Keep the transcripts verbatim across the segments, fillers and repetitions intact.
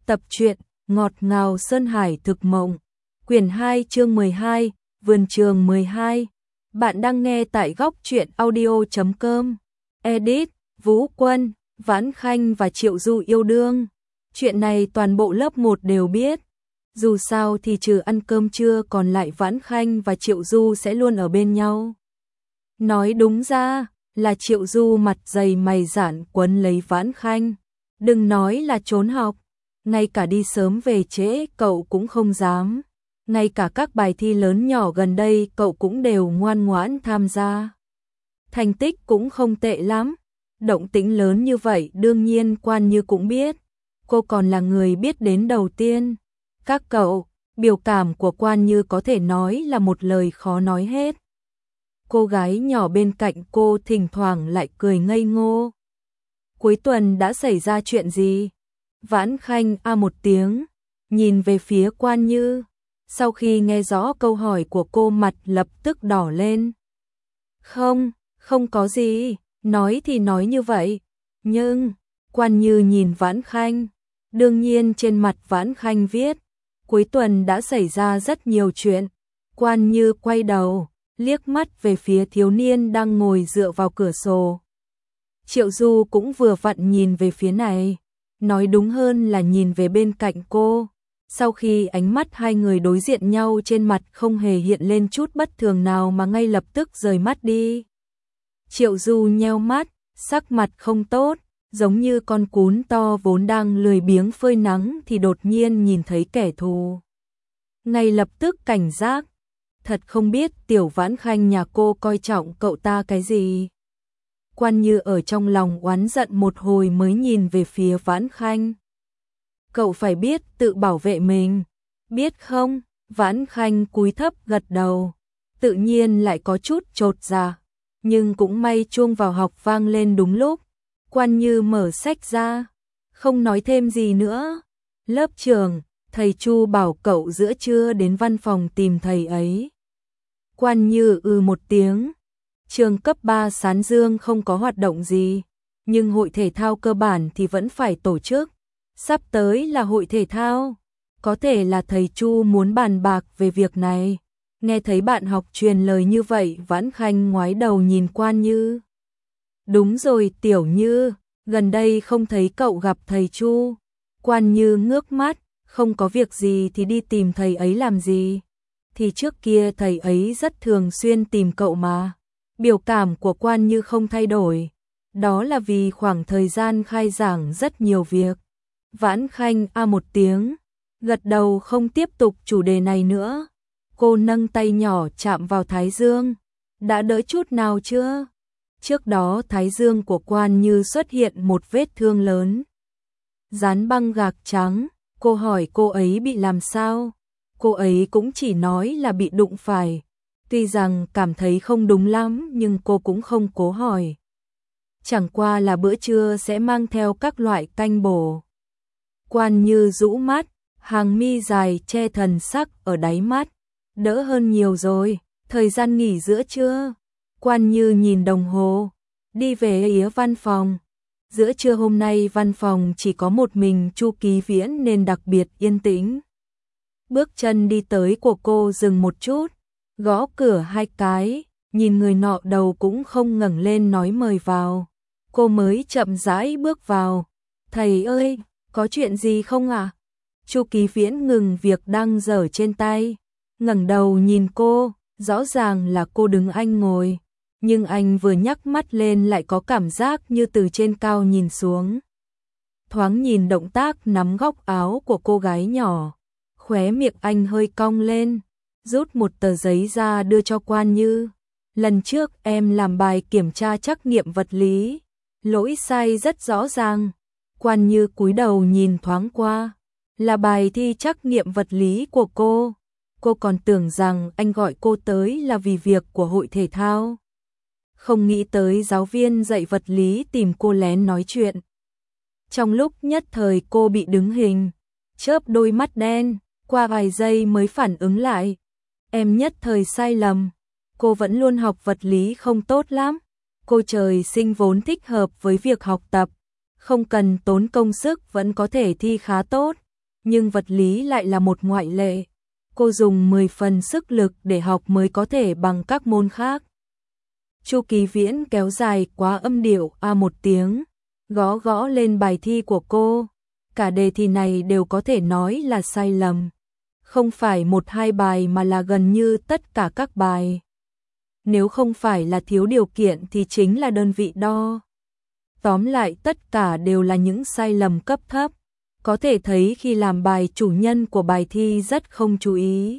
Tập truyện Ngọt ngào Sơn Hải thực mộng. Quyển hai chương mười hai, Vườn trường mười hai. Bạn đang nghe tại góc truyện audio chấm com. Edit, Vũ Quân, Vãn Khanh và Triệu Du yêu đương. Chuyện này toàn bộ lớp một đều biết. Dù sao thì trừ ăn cơm trưa còn lại Vãn Khanh và Triệu Du sẽ luôn ở bên nhau. Nói đúng ra là Triệu Du mặt dày mày dạn quấn lấy Vãn Khanh. Đừng nói là trốn học, ngay cả đi sớm về trễ cậu cũng không dám. Ngay cả các bài thi lớn nhỏ gần đây cậu cũng đều ngoan ngoãn tham gia. Thành tích cũng không tệ lắm. Động tĩnh lớn như vậy đương nhiên Quan Như cũng biết. Cô còn là người biết đến đầu tiên. Các cậu, biểu cảm của Quan Như có thể nói là một lời khó nói hết. Cô gái nhỏ bên cạnh cô thỉnh thoảng lại cười ngây ngô. Cuối tuần đã xảy ra chuyện gì? Vãn Khanh a một tiếng, nhìn về phía Quan Như. Sau khi nghe rõ câu hỏi của cô mặt lập tức đỏ lên. Không, không có gì, nói thì nói như vậy. Nhưng, Quan Như nhìn Vãn Khanh. Đương nhiên trên mặt Vãn Khanh viết. Cuối tuần đã xảy ra rất nhiều chuyện. Quan Như quay đầu, liếc mắt về phía thiếu niên đang ngồi dựa vào cửa sổ. Triệu Du cũng vừa vặn nhìn về phía này. Nói đúng hơn là nhìn về bên cạnh cô. Sau khi ánh mắt hai người đối diện nhau trên mặt không hề hiện lên chút bất thường nào mà ngay lập tức rời mắt đi. Triệu Du nheo mắt, sắc mặt không tốt, giống như con cún to vốn đang lười biếng phơi nắng thì đột nhiên nhìn thấy kẻ thù. Ngay lập tức cảnh giác, thật không biết tiểu Vãn Khanh nhà cô coi trọng cậu ta cái gì. Quan Như ở trong lòng oán giận một hồi mới nhìn về phía Vãn Khanh. Cậu phải biết tự bảo vệ mình, biết không? Vãn Khanh cúi thấp gật đầu, tự nhiên lại có chút chột dạ, nhưng cũng may chuông vào học vang lên đúng lúc. Quan Như mở sách ra, không nói thêm gì nữa. Lớp trưởng, thầy Chu bảo cậu giữa trưa đến văn phòng tìm thầy ấy. Quan Như ừ một tiếng. Trường cấp ba Sán Dương không có hoạt động gì, nhưng hội thể thao cơ bản thì vẫn phải tổ chức. Sắp tới là hội thể thao, có thể là thầy Chu muốn bàn bạc về việc này. Nghe thấy bạn học truyền lời như vậy, Vãn Khanh ngoái đầu nhìn Quan Như. Đúng rồi Tiểu Như, gần đây không thấy cậu gặp thầy Chu. Quan Như ngước mắt, không có việc gì thì đi tìm thầy ấy làm gì. Thì trước kia thầy ấy rất thường xuyên tìm cậu mà. Biểu cảm của Quan Như không thay đổi. Đó là vì khoảng thời gian khai giảng rất nhiều việc. Vãn Khanh a một tiếng, gật đầu không tiếp tục chủ đề này nữa. Cô nâng tay nhỏ chạm vào thái dương. Đã đỡ chút nào chưa? Trước đó thái dương của Quan Như xuất hiện một vết thương lớn. Dán băng gạc trắng. Cô hỏi cô ấy bị làm sao? Cô ấy cũng chỉ nói là bị đụng phải. Tuy rằng cảm thấy không đúng lắm nhưng cô cũng không cố hỏi. Chẳng qua là bữa trưa sẽ mang theo các loại canh bổ. Quan Như rũ mắt, hàng mi dài che thần sắc ở đáy mắt. Đỡ hơn nhiều rồi, thời gian nghỉ giữa trưa. Quan Như nhìn đồng hồ, đi về phía văn phòng. Giữa trưa hôm nay văn phòng chỉ có một mình Chu Ký Viễn nên đặc biệt yên tĩnh. Bước chân đi tới của cô dừng một chút, gõ cửa hai cái, nhìn người nọ đầu cũng không ngẩng lên nói mời vào. Cô mới chậm rãi bước vào. Thầy ơi, có chuyện gì không ạ? À? Chu Ký Viễn ngừng việc đang dở trên tay, ngẩng đầu nhìn cô, rõ ràng là cô đứng anh ngồi, nhưng anh vừa nhắc mắt lên lại có cảm giác như từ trên cao nhìn xuống. Thoáng nhìn động tác nắm góc áo của cô gái nhỏ, khóe miệng anh hơi cong lên, rút một tờ giấy ra đưa cho Quan Như. Lần trước em làm bài kiểm tra trắc nghiệm vật lý, lỗi sai rất rõ ràng. Quan Như cúi đầu nhìn thoáng qua, là bài thi trắc nghiệm vật lý của cô. Cô còn tưởng rằng anh gọi cô tới là vì việc của hội thể thao. Không nghĩ tới giáo viên dạy vật lý tìm cô lén nói chuyện. Trong lúc nhất thời cô bị đứng hình, chớp đôi mắt đen, qua vài giây mới phản ứng lại. Em nhất thời sai lầm, cô vẫn luôn học vật lý không tốt lắm. Cô trời sinh vốn thích hợp với việc học tập, không cần tốn công sức vẫn có thể thi khá tốt. nhưng vật lý lại là một ngoại lệ. Cô dùng mười phần sức lực để học mới có thể bằng các môn khác. Chu Kỳ Viễn kéo dài quá âm điệu a một tiếng, gõ gõ lên bài thi của cô. Cả đề thi này đều có thể nói là sai lầm. Không phải một hai bài mà là gần như tất cả các bài. Nếu không phải là thiếu điều kiện thì chính là đơn vị đo. Tóm lại tất cả đều là những sai lầm cấp thấp. Có thể thấy khi làm bài chủ nhân của bài thi rất không chú ý.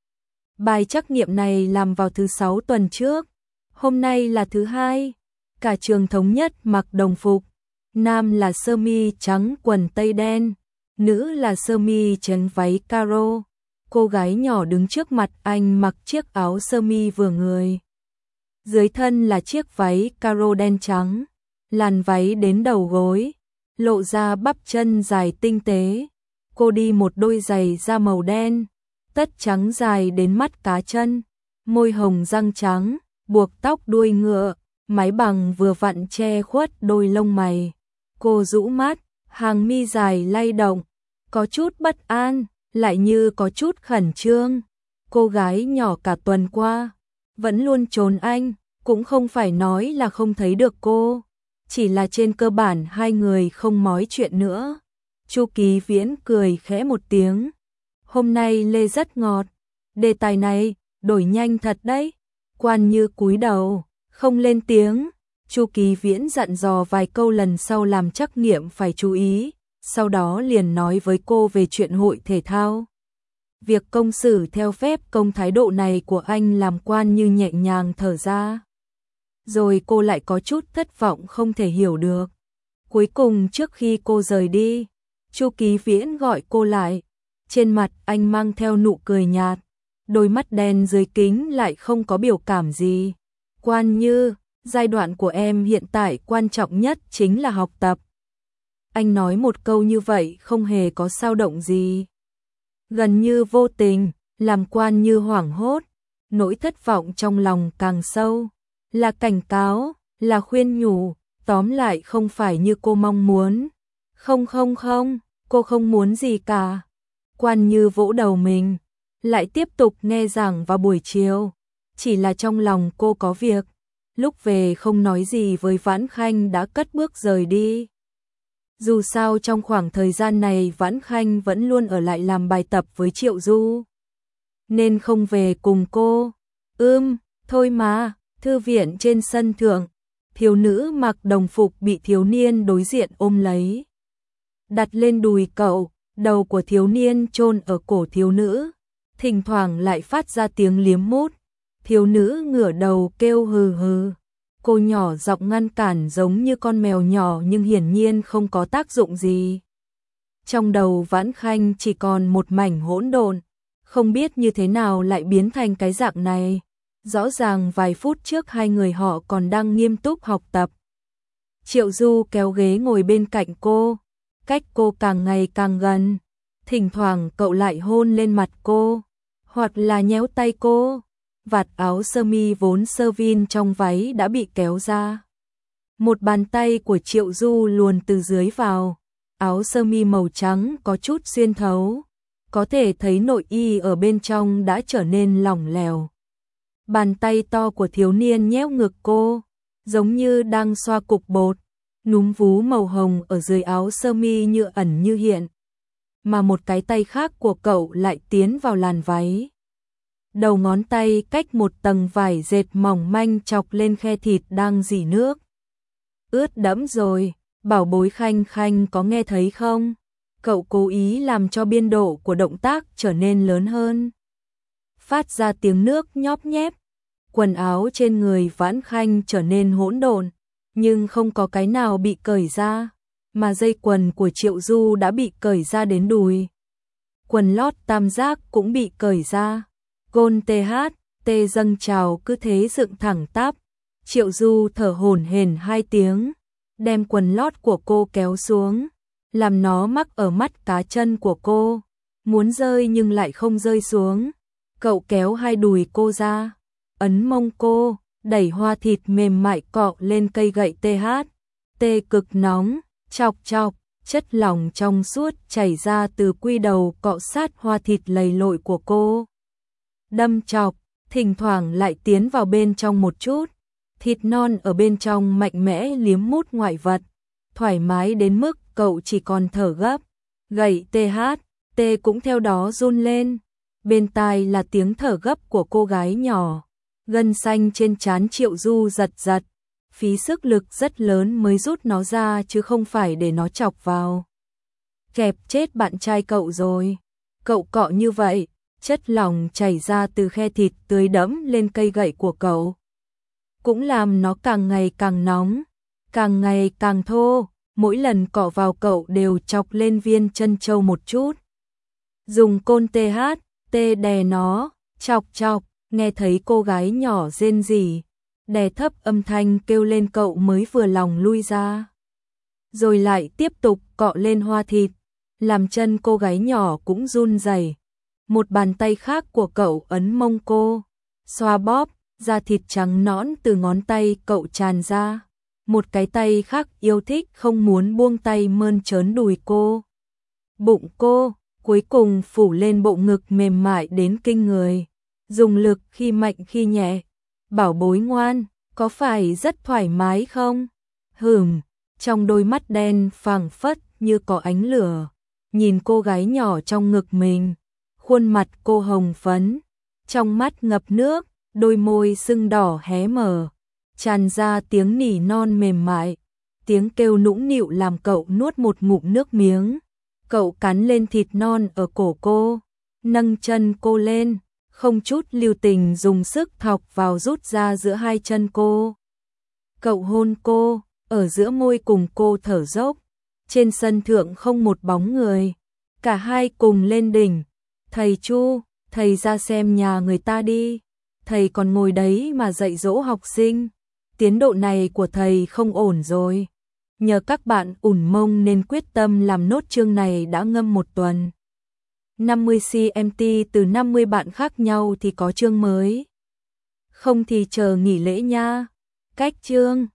Bài trắc nghiệm này làm vào thứ sáu tuần trước. Hôm nay là thứ hai. Cả trường thống nhất mặc đồng phục. Nam là sơ mi trắng quần tây đen. Nữ là sơ mi trắng váy caro. Cô gái nhỏ đứng trước mặt anh mặc chiếc áo sơ mi vừa người. Dưới thân là chiếc váy caro đen trắng. Làn váy đến đầu gối, lộ ra bắp chân dài tinh tế. Cô đi một đôi giày da màu đen, tất trắng dài đến mắt cá chân, môi hồng răng trắng, buộc tóc đuôi ngựa, mái bằng vừa vặn che khuất đôi lông mày. Cô rũ mắt, hàng mi dài lay động, có chút bất an, lại như có chút khẩn trương. Cô gái nhỏ cả tuần qua vẫn luôn trốn anh, cũng không phải nói là không thấy được cô. Chỉ là trên cơ bản hai người không nói chuyện nữa. Chu Kỳ Viễn cười khẽ một tiếng. Hôm nay Lê rất ngọt. Đề tài này, đổi nhanh thật đấy. Quan Như cúi đầu, không lên tiếng. Chu Kỳ Viễn dặn dò vài câu lần sau làm trắc nghiệm phải chú ý. Sau đó liền nói với cô về chuyện hội thể thao. Việc công xử theo phép công thái độ này của anh làm Quan Như nhẹ nhàng thở ra. Rồi cô lại có chút thất vọng không thể hiểu được. Cuối cùng trước khi cô rời đi, Chu Kỳ Viễn gọi cô lại. Trên mặt anh mang theo nụ cười nhạt, đôi mắt đen dưới kính lại không có biểu cảm gì. Quan Như, giai đoạn của em hiện tại quan trọng nhất chính là học tập. Anh nói một câu như vậy không hề có dao động gì. Gần như vô tình, làm Quan Như hoảng hốt, nỗi thất vọng trong lòng càng sâu. Là cảnh cáo, là khuyên nhủ, tóm lại không phải như cô mong muốn. Không không không, cô không muốn gì cả. Quan Như vỗ đầu mình, lại tiếp tục nghe giảng vào buổi chiều. Chỉ là trong lòng cô có việc, lúc về không nói gì với Vãn Khanh đã cất bước rời đi. Dù sao trong khoảng thời gian này Vãn Khanh vẫn luôn ở lại làm bài tập với Triệu Du. Nên không về cùng cô. Ưm, thôi mà. Thư viện trên sân thượng, thiếu nữ mặc đồng phục bị thiếu niên đối diện ôm lấy. Đặt lên đùi cậu, đầu của thiếu niên chôn ở cổ thiếu nữ, thỉnh thoảng lại phát ra tiếng liếm mút. Thiếu nữ ngửa đầu kêu hừ hừ. Cô nhỏ giọng ngăn cản giống như con mèo nhỏ nhưng hiển nhiên không có tác dụng gì. Trong đầu Vãn Khanh chỉ còn một mảnh hỗn độn, không biết như thế nào lại biến thành cái dạng này. Rõ ràng vài phút trước hai người họ còn đang nghiêm túc học tập. Triệu Du kéo ghế ngồi bên cạnh cô, cách cô càng ngày càng gần. Thỉnh thoảng cậu lại hôn lên mặt cô, hoặc là nhéo tay cô. Vạt áo sơ mi vốn sơ vin trong váy đã bị kéo ra. Một bàn tay của Triệu Du luồn từ dưới vào. Áo sơ mi màu trắng có chút xuyên thấu. Có thể thấy nội y ở bên trong đã trở nên lỏng lẻo. Bàn tay to của thiếu niên nhéo ngực cô, giống như đang xoa cục bột. Núm vú màu hồng ở dưới áo sơ mi như ẩn như hiện. Mà một cái tay khác của cậu lại tiến vào làn váy. Đầu ngón tay cách một tầng vải dệt mỏng manh chọc lên khe thịt đang rỉ nước. Ướt đẫm rồi, bảo bối Khanh Khanh có nghe thấy không? Cậu cố ý làm cho biên độ của động tác trở nên lớn hơn. Phát ra tiếng nước nhóp nhép. Quần áo trên người Vãn Khanh trở nên hỗn độn, nhưng không có cái nào bị cởi ra, mà dây quần của Triệu Du đã bị cởi ra đến đùi. Quần lót tam giác cũng bị cởi ra. Gôn tê hát, tê dâng trào cứ thế dựng thẳng tắp. Triệu Du thở hổn hển hai tiếng, đem quần lót của cô kéo xuống, làm nó mắc ở mắt cá chân của cô, muốn rơi nhưng lại không rơi xuống. Cậu kéo hai đùi cô ra, ấn mông cô, đẩy hoa thịt mềm mại cọ lên cây gậy tê hát. Tê cực nóng, chọc chọc, chất lỏng trong suốt chảy ra từ quy đầu cọ sát hoa thịt lầy lội của cô. Đâm chọc, thỉnh thoảng lại tiến vào bên trong một chút. Thịt non ở bên trong mạnh mẽ liếm mút ngoại vật, thoải mái đến mức cậu chỉ còn thở gấp. Gậy tê hát, tê cũng theo đó run lên. Bên tai là tiếng thở gấp của cô gái nhỏ. Gân xanh trên trán Triệu Du giật giật. Phí sức lực rất lớn mới rút nó ra chứ không phải để nó chọc vào. Kẹp chết bạn trai cậu rồi. Cậu cọ như vậy, chất lỏng chảy ra từ khe thịt tưới đẫm lên cây gậy của cậu. Cũng làm nó càng ngày càng nóng, càng ngày càng thô, mỗi lần cọ vào cậu đều chọc lên viên chân châu một chút. Dùng côn tê hát, tê đè nó, chọc chọc, nghe thấy cô gái nhỏ rên rỉ, đè thấp âm thanh kêu lên cậu mới vừa lòng lui ra. Rồi lại tiếp tục cọ lên hoa thịt, làm chân cô gái nhỏ cũng run rẩy. Một bàn tay khác của cậu ấn mông cô, xoa bóp, da thịt trắng nõn từ ngón tay cậu tràn ra. Một cái tay khác yêu thích không muốn buông tay mơn trớn đùi cô. Bụng cô, cuối cùng phủ lên bộ ngực mềm mại đến kinh người. Dùng lực khi mạnh khi nhẹ. Bảo bối ngoan, có phải rất thoải mái không? Hừm, trong đôi mắt đen phảng phất như có ánh lửa. Nhìn cô gái nhỏ trong ngực mình, khuôn mặt cô hồng phấn, trong mắt ngập nước, đôi môi sưng đỏ hé mở, tràn ra tiếng nỉ non mềm mại, tiếng kêu nũng nịu làm cậu nuốt một ngụm nước miếng. Cậu cắn lên thịt non ở cổ cô, nâng chân cô lên, không chút lưu tình dùng sức thọc vào rút ra giữa hai chân cô. Cậu hôn cô, ở giữa môi cùng cô thở dốc. Trên sân thượng không một bóng người, cả hai cùng lên đỉnh. Thầy Chu, thầy ra xem nhà người ta đi. Thầy còn ngồi đấy mà dạy dỗ học sinh. Tiến độ này của thầy không ổn rồi. Nhờ các bạn ủn mông nên quyết tâm làm nốt chương này đã ngâm một tuần. năm mươi xăng ti từ năm mươi bạn khác nhau thì có chương mới. Không thì chờ nghỉ lễ nha. Cách chương